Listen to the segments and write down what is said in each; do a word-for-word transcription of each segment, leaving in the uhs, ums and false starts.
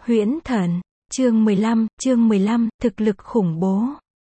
Huyễn Thần, chương mười lăm, chương mười lăm, thực lực khủng bố.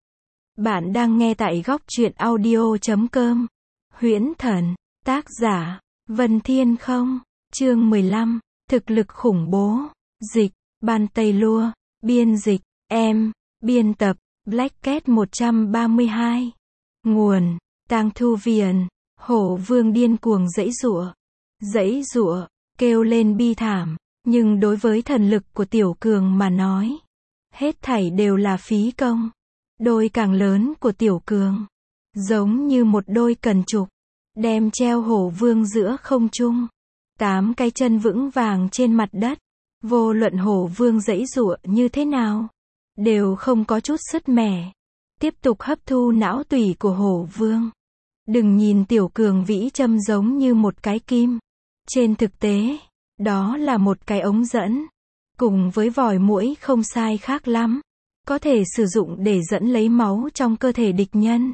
Bạn đang nghe tại góc truyện audio chấm com. Huyễn Thần, tác giả, Vân Thiên Không, chương mười lăm, thực lực khủng bố. Dịch, Ban Tây Lua, biên dịch, em, biên tập, Black Cat một trăm ba mươi hai. Nguồn, Tang Thu Viền, Hổ Vương điên cuồng giãy giụa, giãy giụa, kêu lên bi thảm. Nhưng đối với thần lực của Tiểu Cường mà nói, hết thảy đều là phí công. Đôi càng lớn của Tiểu Cường, giống như một đôi cần trục, đem treo Hổ Vương giữa không trung. Tám cái chân vững vàng trên mặt đất, vô luận Hổ Vương giãy giụa như thế nào, đều không có chút sứt mẻ. Tiếp tục hấp thu não tủy của Hổ Vương. Đừng nhìn Tiểu Cường vĩ châm giống như một cái kim. Trên thực tế, đó là một cái ống dẫn, cùng với vòi muỗi không sai khác lắm, có thể sử dụng để dẫn lấy máu trong cơ thể địch nhân.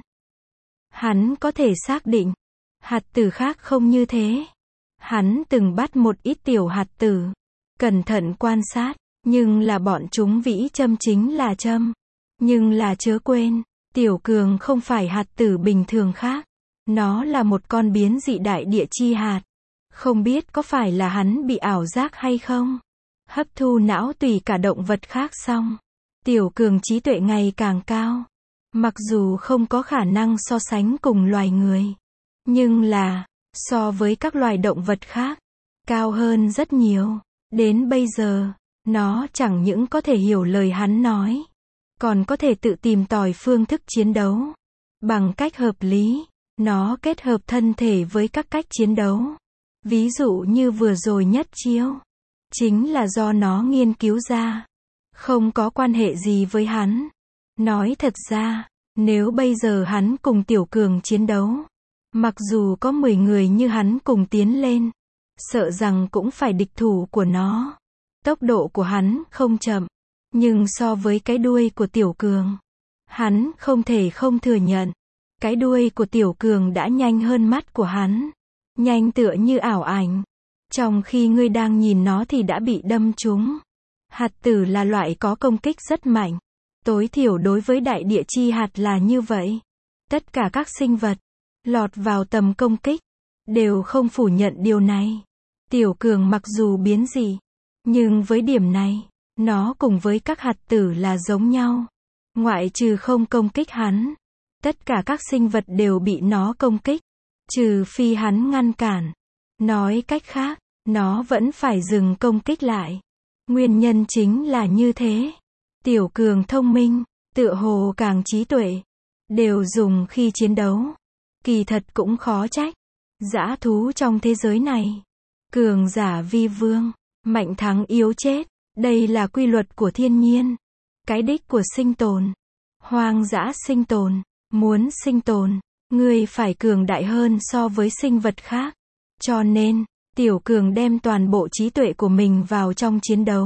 Hắn có thể xác định, hạt tử khác không như thế. Hắn từng bắt một ít tiểu hạt tử, cẩn thận quan sát, nhưng là bọn chúng vĩ châm chính là châm. Nhưng là chớ quên, Tiểu Cường không phải hạt tử bình thường khác, nó là một con biến dị đại địa chi hạt. Không biết có phải là hắn bị ảo giác hay không? Hấp thu não tùy cả động vật khác xong, Tiểu Cường trí tuệ ngày càng cao. Mặc dù không có khả năng so sánh cùng loài người, nhưng là, so với các loài động vật khác, cao hơn rất nhiều. Đến bây giờ, nó chẳng những có thể hiểu lời hắn nói, còn có thể tự tìm tòi phương thức chiến đấu. Bằng cách hợp lý, nó kết hợp thân thể với các cách chiến đấu. Ví dụ như vừa rồi nhất chiêu, chính là do nó nghiên cứu ra, không có quan hệ gì với hắn. Nói thật ra, nếu bây giờ hắn cùng Tiểu Cường chiến đấu, mặc dù có mười người như hắn cùng tiến lên, sợ rằng cũng phải địch thủ của nó. Tốc độ của hắn không chậm, nhưng so với cái đuôi của Tiểu Cường, hắn không thể không thừa nhận, cái đuôi của Tiểu Cường đã nhanh hơn mắt của hắn. Nhanh tựa như ảo ảnh. Trong khi ngươi đang nhìn nó thì đã bị đâm trúng. Hạt tử là loại có công kích rất mạnh. Tối thiểu đối với đại địa chi hạt là như vậy. Tất cả các sinh vật lọt vào tầm công kích đều không phủ nhận điều này. Tiểu Cường mặc dù biến dị, nhưng với điểm này, nó cùng với các hạt tử là giống nhau. Ngoại trừ không công kích hắn, tất cả các sinh vật đều bị nó công kích. Trừ phi hắn ngăn cản. Nói cách khác, nó vẫn phải dừng công kích lại. Nguyên nhân chính là như thế. Tiểu Cường thông minh, tựa hồ càng trí tuệ, đều dùng khi chiến đấu. Kỳ thật cũng khó trách. Dã thú trong thế giới này, cường giả vi vương, mạnh thắng yếu chết. Đây là quy luật của thiên nhiên. Cái đích của sinh tồn. Hoang dã sinh tồn, muốn sinh tồn, ngươi phải cường đại hơn so với sinh vật khác. Cho nên, Tiểu Cường đem toàn bộ trí tuệ của mình vào trong chiến đấu.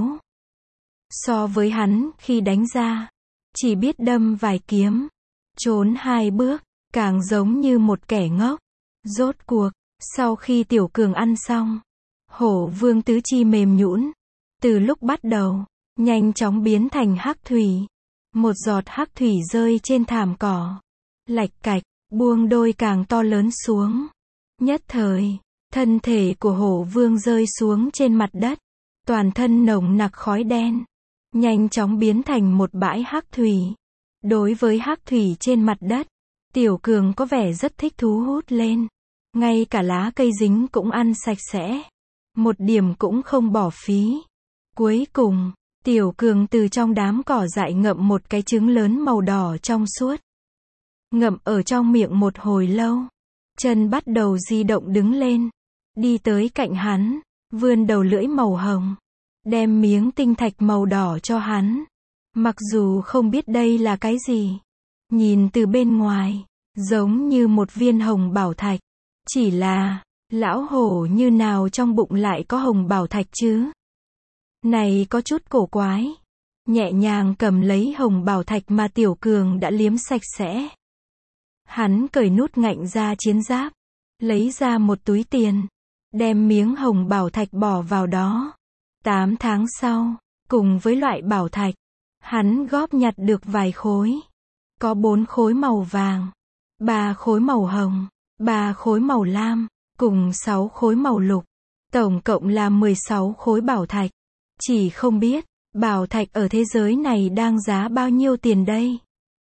So với hắn, khi đánh ra, chỉ biết đâm vài kiếm, trốn hai bước, càng giống như một kẻ ngốc. Rốt cuộc, sau khi Tiểu Cường ăn xong, Hổ Vương tứ chi mềm nhũn, từ lúc bắt đầu, nhanh chóng biến thành hắc thủy. Một giọt hắc thủy rơi trên thảm cỏ, lạch cạch, buông đôi càng to lớn xuống. Nhất thời, thân thể của Hổ Vương rơi xuống trên mặt đất, toàn thân nồng nặc khói đen, nhanh chóng biến thành một bãi hắc thủy. Đối với hắc thủy trên mặt đất, Tiểu Cường có vẻ rất thích thú hút lên. Ngay cả lá cây dính cũng ăn sạch sẽ. Một điểm cũng không bỏ phí. Cuối cùng, Tiểu Cường từ trong đám cỏ dại ngậm một cái trứng lớn màu đỏ trong suốt. Ngậm ở trong miệng một hồi lâu, chân bắt đầu di động đứng lên, đi tới cạnh hắn, vươn đầu lưỡi màu hồng, đem miếng tinh thạch màu đỏ cho hắn. Mặc dù không biết đây là cái gì, nhìn từ bên ngoài, giống như một viên hồng bảo thạch, chỉ là, lão hổ như nào trong bụng lại có hồng bảo thạch chứ? Này có chút cổ quái. Nhẹ nhàng cầm lấy hồng bảo thạch mà Tiểu Cường đã liếm sạch sẽ. Hắn cởi nút ngạnh ra chiến giáp, lấy ra một túi tiền, đem miếng hồng bảo thạch bỏ vào đó. Tám tháng sau, cùng với loại bảo thạch. Hắn góp nhặt được vài khối. Có bốn khối màu vàng, ba khối màu hồng, ba khối màu lam, cùng sáu khối màu lục. Tổng cộng là mười sáu khối bảo thạch. Chỉ không biết, bảo thạch ở thế giới này đang giá bao nhiêu tiền đây?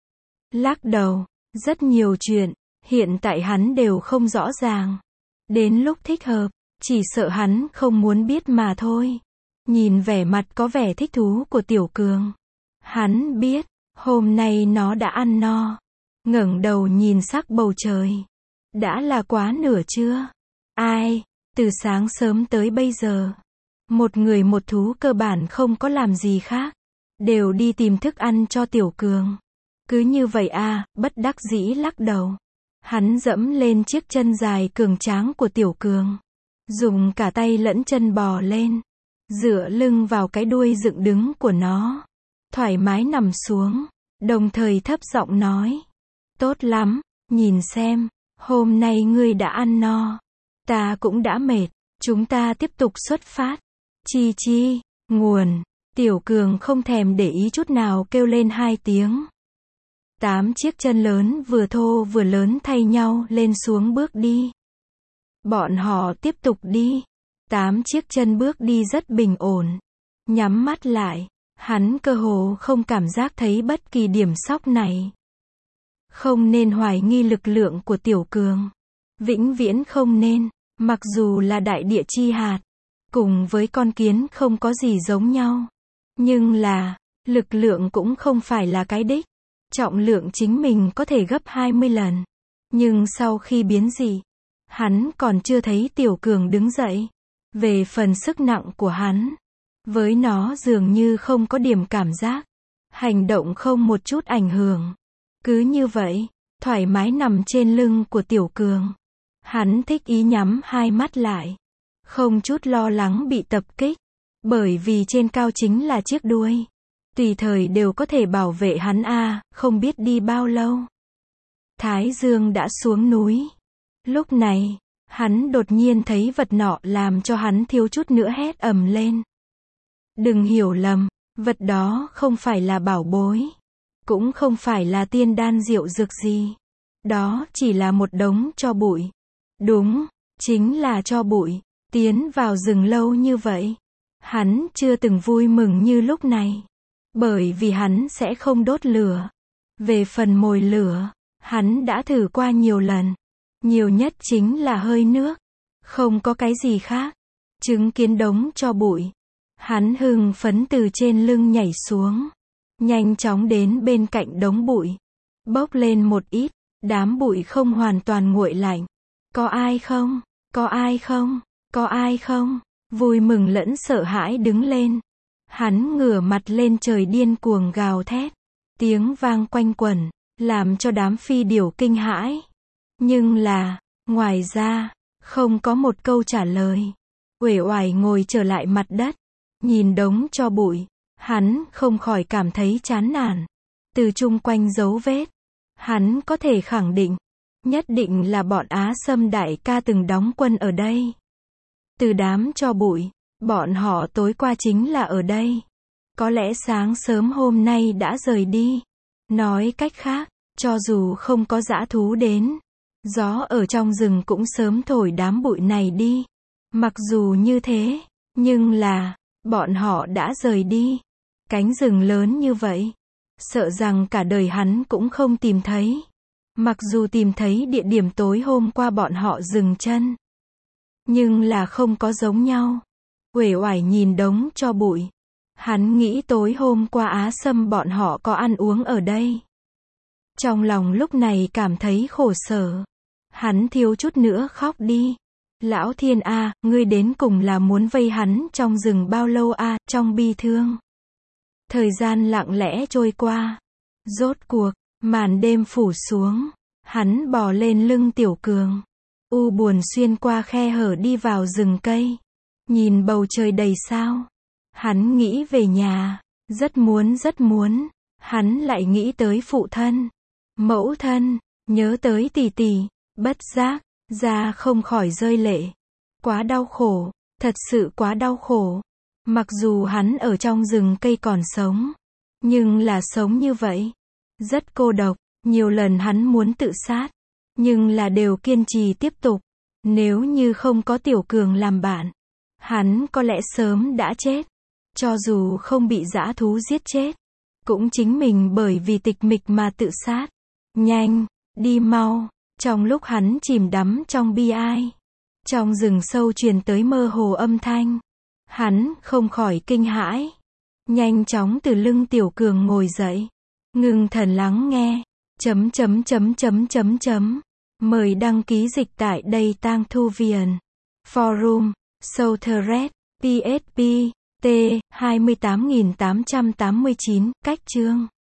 Lắc đầu, rất nhiều chuyện, hiện tại hắn đều không rõ ràng. Đến lúc thích hợp, chỉ sợ hắn không muốn biết mà thôi. Nhìn vẻ mặt có vẻ thích thú của Tiểu Cường. Hắn biết, hôm nay nó đã ăn no. Ngẩng đầu nhìn sắc bầu trời. Đã là quá nửa trưa. Ai, từ sáng sớm tới bây giờ, một người một thú cơ bản không có làm gì khác. Đều đi tìm thức ăn cho Tiểu Cường. Cứ như vậy à, bất đắc dĩ lắc đầu. Hắn dẫm lên chiếc chân dài cường tráng của Tiểu Cường. Dùng cả tay lẫn chân bò lên. Dựa lưng vào cái đuôi dựng đứng của nó. Thoải mái nằm xuống. Đồng thời thấp giọng nói. Tốt lắm, nhìn xem, hôm nay ngươi đã ăn no. Ta cũng đã mệt, chúng ta tiếp tục xuất phát. Chi chi, nguồn. Tiểu Cường không thèm để ý chút nào kêu lên hai tiếng. Tám chiếc chân lớn vừa thô vừa lớn thay nhau lên xuống bước đi. Bọn họ tiếp tục đi. Tám chiếc chân bước đi rất bình ổn. Nhắm mắt lại, hắn cơ hồ không cảm giác thấy bất kỳ điểm sóc này. Không nên hoài nghi lực lượng của Tiểu Cường. Vĩnh viễn không nên, mặc dù là đại địa chi hạt, cùng với con kiến không có gì giống nhau. Nhưng là, lực lượng cũng không phải là cái đích. Trọng lượng chính mình có thể gấp hai mươi lần. Nhưng sau khi biến dị, hắn còn chưa thấy Tiểu Cường đứng dậy. Về phần sức nặng của hắn, với nó dường như không có điểm cảm giác. Hành động không một chút ảnh hưởng. Cứ như vậy, thoải mái nằm trên lưng của Tiểu Cường. Hắn thích ý nhắm hai mắt lại. Không chút lo lắng bị tập kích. Bởi vì trên cao chính là chiếc đuôi. Tùy thời đều có thể bảo vệ hắn a, không biết đi bao lâu. Thái Dương đã xuống núi. Lúc này, hắn đột nhiên thấy vật nọ làm cho hắn thiếu chút nữa hét ầm lên. Đừng hiểu lầm, vật đó không phải là bảo bối. Cũng không phải là tiên đan diệu dược gì. Đó chỉ là một đống tro bụi. Đúng, chính là tro bụi. Tiến vào rừng lâu như vậy, hắn chưa từng vui mừng như lúc này. Bởi vì hắn sẽ không đốt lửa. Về phần mồi lửa, hắn đã thử qua nhiều lần. Nhiều nhất chính là hơi nước. Không có cái gì khác. Chứng kiến đống tro bụi. Hắn hưng phấn từ trên lưng nhảy xuống. Nhanh chóng đến bên cạnh đống bụi. Bốc lên một ít. Đám bụi không hoàn toàn nguội lạnh. Có ai không? Có ai không? Có ai không? Vui mừng lẫn sợ hãi đứng lên. Hắn ngửa mặt lên trời điên cuồng gào thét. Tiếng vang quanh quẩn, làm cho đám phi điểu kinh hãi. Nhưng là, ngoài ra, không có một câu trả lời. Uể oải ngồi trở lại mặt đất. Nhìn đống tro bụi, hắn không khỏi cảm thấy chán nản. Từ chung quanh dấu vết, hắn có thể khẳng định, nhất định là bọn Á Sâm đại ca từng đóng quân ở đây. Từ đám tro bụi, bọn họ tối qua chính là ở đây. Có lẽ sáng sớm hôm nay đã rời đi. Nói cách khác, cho dù không có dã thú đến, gió ở trong rừng cũng sớm thổi đám bụi này đi. Mặc dù như thế, nhưng là, bọn họ đã rời đi. Cánh rừng lớn như vậy, sợ rằng cả đời hắn cũng không tìm thấy. Mặc dù tìm thấy địa điểm tối hôm qua bọn họ dừng chân, nhưng là không có giống nhau. Uể oải nhìn đống tro bụi. Hắn nghĩ tối hôm qua Á Sâm bọn họ có ăn uống ở đây. Trong lòng lúc này cảm thấy khổ sở. Hắn thiếu chút nữa khóc đi. Lão Thiên a, ngươi đến cùng là muốn vây hắn trong rừng bao lâu a, trong bi thương. Thời gian lặng lẽ trôi qua. Rốt cuộc, màn đêm phủ xuống. Hắn bò lên lưng Tiểu Cường. U buồn xuyên qua khe hở đi vào rừng cây. Nhìn bầu trời đầy sao. Hắn nghĩ về nhà. Rất muốn rất muốn. Hắn lại nghĩ tới phụ thân. Mẫu thân. Nhớ tới tỷ tỷ. Bất giác. Da không khỏi rơi lệ. Quá đau khổ. Thật sự quá đau khổ. Mặc dù hắn ở trong rừng cây còn sống, nhưng là sống như vậy, rất cô độc, nhiều lần hắn muốn tự sát, nhưng là đều kiên trì tiếp tục. Nếu như không có Tiểu Cường làm bạn, hắn có lẽ sớm đã chết. Cho dù không bị dã thú giết chết, cũng chính mình bởi vì tịch mịch mà tự sát. Nhanh, đi mau. Trong lúc hắn chìm đắm trong bi ai, trong rừng sâu truyền tới mơ hồ âm thanh. Hắn không khỏi kinh hãi. Nhanh chóng từ lưng Tiểu Cường ngồi dậy. Ngưng thần lắng nghe. Chấm chấm chấm chấm chấm chấm. Mời đăng ký dịch tại đây Tang Thu Viền. Forum, Southred, pê ét pê, T, hai mươi tám nghìn tám trăm tám mươi chín, cách chương.